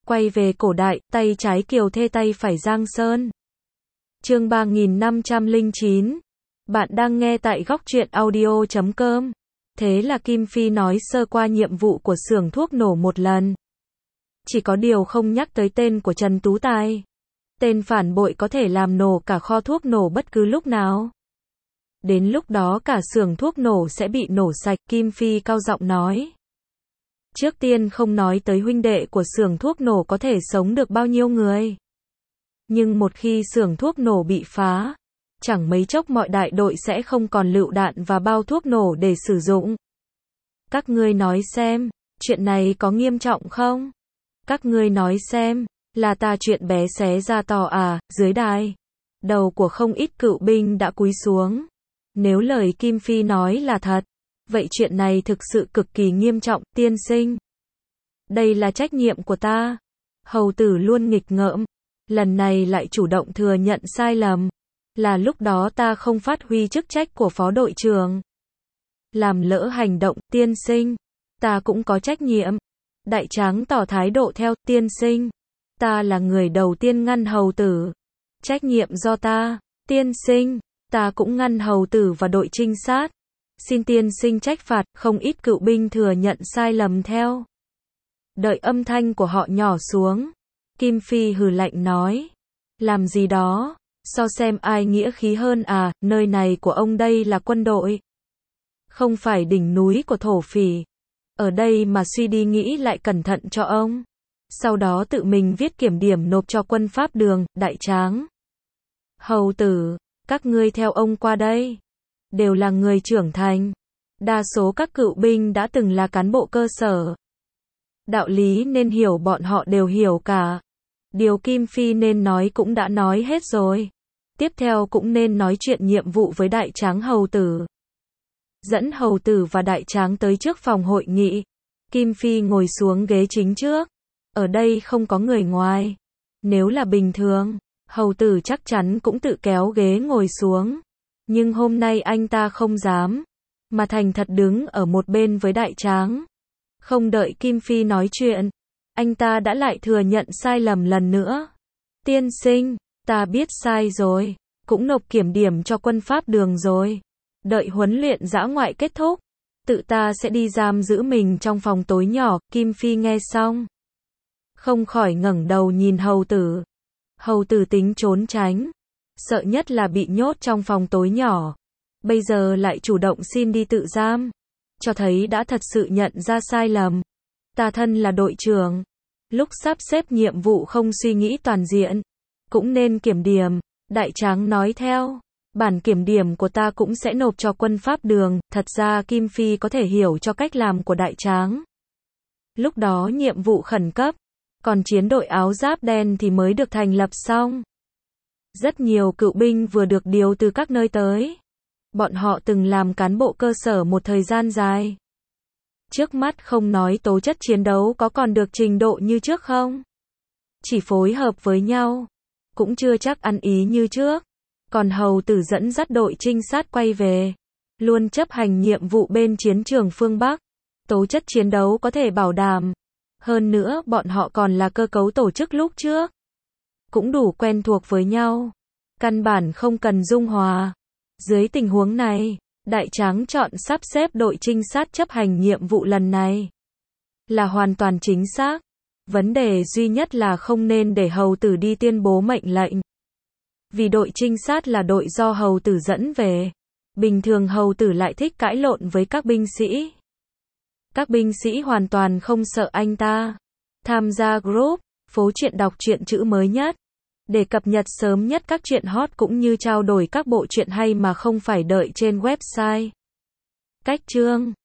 Quay về cổ đại, tay trái Kiều Thê tay phải Giang Sơn. Chương 3509. Bạn đang nghe tại góc truyện audio.com. Thế là Kim Phi nói sơ qua nhiệm vụ của xưởng thuốc nổ một lần. Chỉ có điều không nhắc tới tên của Trần Tú Tài. Tên phản bội có thể làm nổ cả kho thuốc nổ bất cứ lúc nào. Đến lúc đó cả xưởng thuốc nổ sẽ bị nổ sạch, Kim Phi cao giọng nói. Trước tiên không nói tới huynh đệ của xưởng thuốc nổ có thể sống được bao nhiêu người. Nhưng một khi xưởng thuốc nổ bị phá, chẳng mấy chốc mọi đại đội sẽ không còn lựu đạn và bao thuốc nổ để sử dụng. Các ngươi nói xem, chuyện này có nghiêm trọng không? Các ngươi nói xem, là ta chuyện bé xé ra to à? Dưới đài, đầu của không ít cựu binh đã cúi xuống. Nếu lời Kim Phi nói là thật, vậy chuyện này thực sự cực kỳ nghiêm trọng, tiên sinh. Đây là trách nhiệm của ta. Hầu tử luôn nghịch ngợm, lần này lại chủ động thừa nhận sai lầm. Là lúc đó ta không phát huy chức trách của phó đội trưởng. Làm lỡ hành động, tiên sinh. Ta cũng có trách nhiệm. Đại tráng tỏ thái độ theo, tiên sinh. Ta là người đầu tiên ngăn hầu tử. Trách nhiệm do ta, tiên sinh. Ta cũng ngăn hầu tử và đội trinh sát. Xin tiên sinh trách phạt, không ít cựu binh thừa nhận sai lầm theo. Đợi âm thanh của họ nhỏ xuống. Kim Phi hừ lạnh nói. Làm gì đó, so xem ai nghĩa khí hơn à, nơi này của ông đây là quân đội. Không phải đỉnh núi của thổ phỉ. Ở đây mà suy đi nghĩ lại cẩn thận cho ông. Sau đó tự mình viết kiểm điểm nộp cho quân pháp đường, đại tráng. Hầu tử, các ngươi theo ông qua đây. Đều là người trưởng thành. Đa số các cựu binh đã từng là cán bộ cơ sở. Đạo lý nên hiểu bọn họ đều hiểu cả. Điều Kim Phi nên nói cũng đã nói hết rồi. Tiếp theo cũng nên nói chuyện nhiệm vụ với đại tráng hầu tử. Dẫn hầu tử và đại tráng tới trước phòng hội nghị. Kim Phi ngồi xuống ghế chính trước. Ở đây không có người ngoài. Nếu là bình thường, hầu tử chắc chắn cũng tự kéo ghế ngồi xuống. Nhưng hôm nay anh ta không dám, mà thành thật đứng ở một bên với đại tráng. Không đợi Kim Phi nói chuyện, anh ta đã lại thừa nhận sai lầm lần nữa. Tiên sinh, ta biết sai rồi, cũng nộp kiểm điểm cho quân pháp đường rồi. Đợi huấn luyện dã ngoại kết thúc, tự ta sẽ đi giam giữ mình trong phòng tối nhỏ. Kim Phi nghe xong, không khỏi ngẩng đầu nhìn hầu tử. Hầu tử tính trốn tránh, sợ nhất là bị nhốt trong phòng tối nhỏ. Bây giờ lại chủ động xin đi tự giam, cho thấy đã thật sự nhận ra sai lầm. Ta thân là đội trưởng, lúc sắp xếp nhiệm vụ không suy nghĩ toàn diện, cũng nên kiểm điểm. Đại tráng nói theo, bản kiểm điểm của ta cũng sẽ nộp cho quân pháp đường. Thật ra Kim Phi có thể hiểu cho cách làm của đại tráng. Lúc đó nhiệm vụ khẩn cấp, còn chiến đội áo giáp đen thì mới được thành lập xong. Rất nhiều cựu binh vừa được điều từ các nơi tới. Bọn họ từng làm cán bộ cơ sở một thời gian dài. Trước mắt không nói tố chất chiến đấu có còn được trình độ như trước không. Chỉ phối hợp với nhau, cũng chưa chắc ăn ý như trước. Còn hầu tử dẫn dắt đội trinh sát quay về, luôn chấp hành nhiệm vụ bên chiến trường phương Bắc. Tố chất chiến đấu có thể bảo đảm. Hơn nữa bọn họ còn là cơ cấu tổ chức lúc trước. Cũng đủ quen thuộc với nhau. Căn bản không cần dung hòa. Dưới tình huống này, đại tráng chọn sắp xếp đội trinh sát chấp hành nhiệm vụ lần này là hoàn toàn chính xác. Vấn đề duy nhất là không nên để hầu tử đi tuyên bố mệnh lệnh. Vì đội trinh sát là đội do hầu tử dẫn về. Bình thường hầu tử lại thích cãi lộn với các binh sĩ. Các binh sĩ hoàn toàn không sợ anh ta. Tham gia group, phố truyện đọc truyện chữ mới nhất. Để cập nhật sớm nhất các truyện hot cũng như trao đổi các bộ truyện hay mà không phải đợi trên website. Cách chương